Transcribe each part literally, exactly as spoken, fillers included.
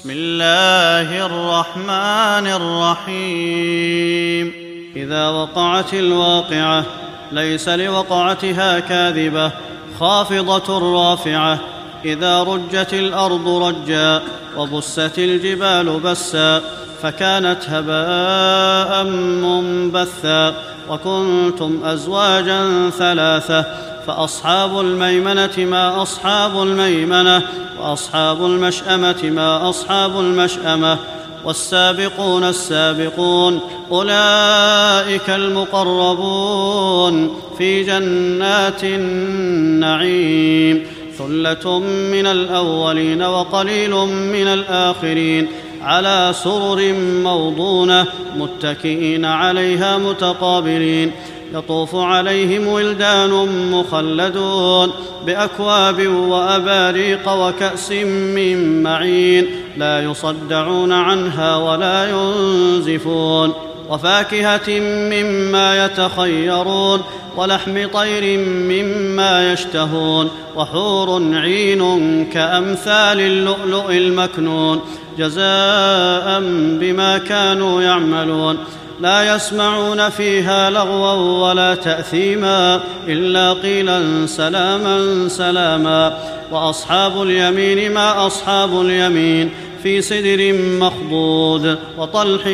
بسم الله الرحمن الرحيم إذا وقعت الواقعة ليس لوقعتها كاذبة خافضة رافعة إذا رجت الأرض رجا وبست الجبال بسا فكانت هباء منبثا وكنتم أزواجا ثلاثة فأصحاب الميمنة ما أصحاب الميمنة وأصحاب المشأمة ما أصحاب المشأمة والسابقون السابقون أولئك المقربون في جنات النعيم ثلة من الأولين وقليل من الآخرين على سرر موضونة متكئين عليها متقابلين يطوف عليهم ولدان مخلدون بأكواب وأباريق وكأس من معين لا يصدعون عنها ولا ينزفون وفاكهة مما يتخيرون ولحم طير مما يشتهون وحور عين كأمثال اللؤلؤ المكنون جزاء بما كانوا يعملون لا يسمعون فيها لغوا ولا تأثيما إلا قيلا سلاما سلاما وأصحاب اليمين ما أصحاب اليمين في سدر مخضود وطلح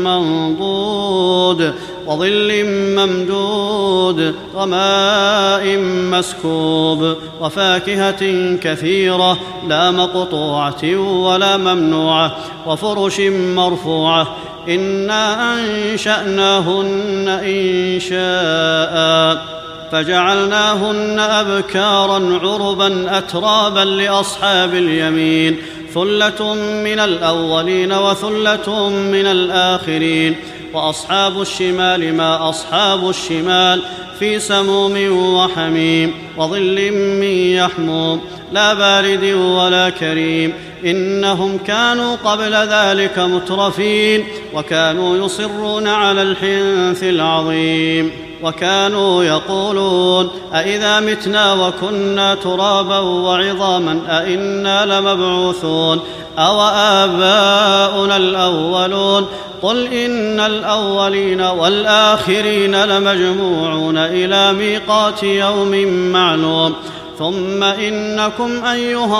منضود وظل ممدود وماء مسكوب وفاكهة كثيرة لا مقطوعة ولا ممنوعة وفرش مرفوعة إنا أنشأناهن إنشاء فجعلناهن أبكارا عربا أترابا لأصحاب اليمين ثلة من الأولين وثلة من الآخرين وأصحاب الشمال ما أصحاب الشمال في سموم وحميم وظل من يحموم لا بارد ولا كريم إنهم كانوا قبل ذلك مترفين وكانوا يصرون على الحنث العظيم وكانوا يقولون أئذا متنا وكنا ترابا وعظاما أئنا لمبعوثون أو آباؤنا الأولون قل إن الأولين والآخرين لمجموعون إلى ميقات يوم معلوم ثم إنكم أيها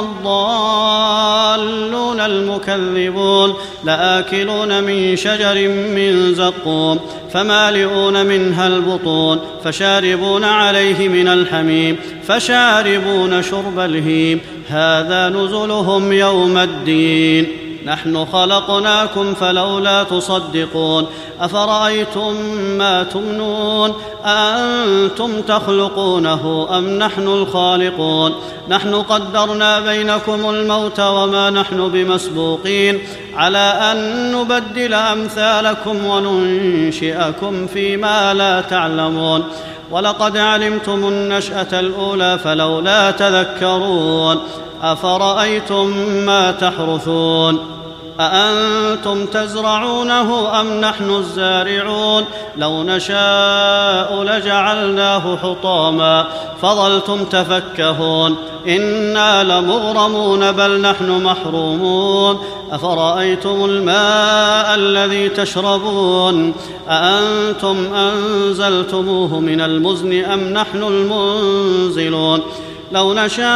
الضالون المكذبون لآكلون من شجر من زقوم فمالئون منها البطون فشاربون عليه من الحميم فشاربون شرب الهيم هذا نزلهم يوم الدين نحن خلقناكم فلولا تصدقون أفرأيتم ما تمنون أأنتم تخلقونه أم نحن الخالقون نحن قدرنا بينكم الموت وما نحن بمسبوقين على أن نبدل أمثالكم وننشئكم فيما لا تعلمون ولقد علمتم النشأة الأولى فلولا تذكرون أفرأيتم ما تحرثون أأنتم تزرعونه أم نحن الزارعون لو نشاء لجعلناه حطاما فظلتم تفكهون إنا لمغرمون بل نحن محرومون أفرأيتم الماء الذي تشربون أأنتم أنزلتموه من المزن أم نحن المنزلون لو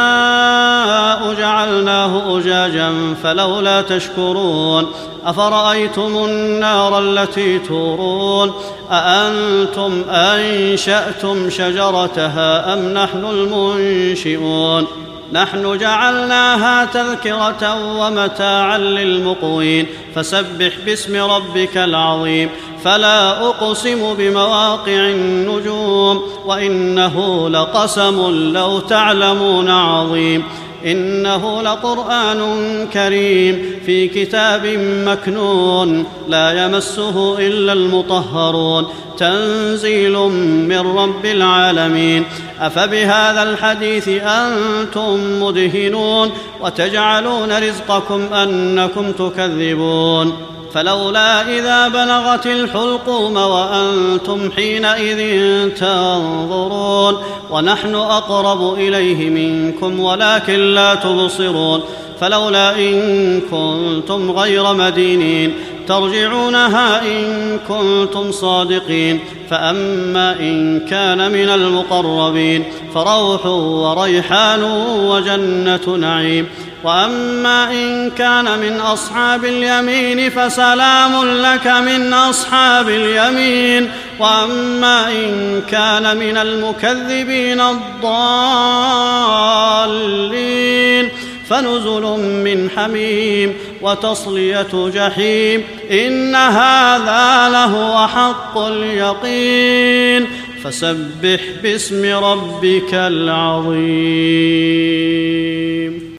نشاء جعلناه أجاجا فلولا تشكرون أفرأيتم النار التي تورون أأنتم أنشأتم شجرتها أم نحن المنشئون نحن جعلناها تذكرة ومتاعا للمقوين فسبح باسم ربك العظيم فلا أقسم بمواقع النجوم وإنه لقسم لو تعلمون عظيم إنه لقرآن كريم في كتاب مكنون لا يمسه إلا المطهرون تنزيل من رب العالمين أفبهذا الحديث أنتم مدهنون وتجعلون رزقكم أنكم تكذبون فلولا إذا بلغت الحلقوم وأنتم حينئذ تنظرون ونحن أقرب إليه منكم ولكن لا تبصرون فلولا إن كنتم غير مدينين ترجعونها إن كنتم صادقين فأما إن كان من المقربين فروح وريحان وجنة نعيم وأما إن كان من أصحاب اليمين فسلام لك من أصحاب اليمين وأما إن كان من المكذبين الضالين فنزل من حميم وتصلية جحيم إن هذا لهو حق اليقين فسبح باسم ربك العظيم.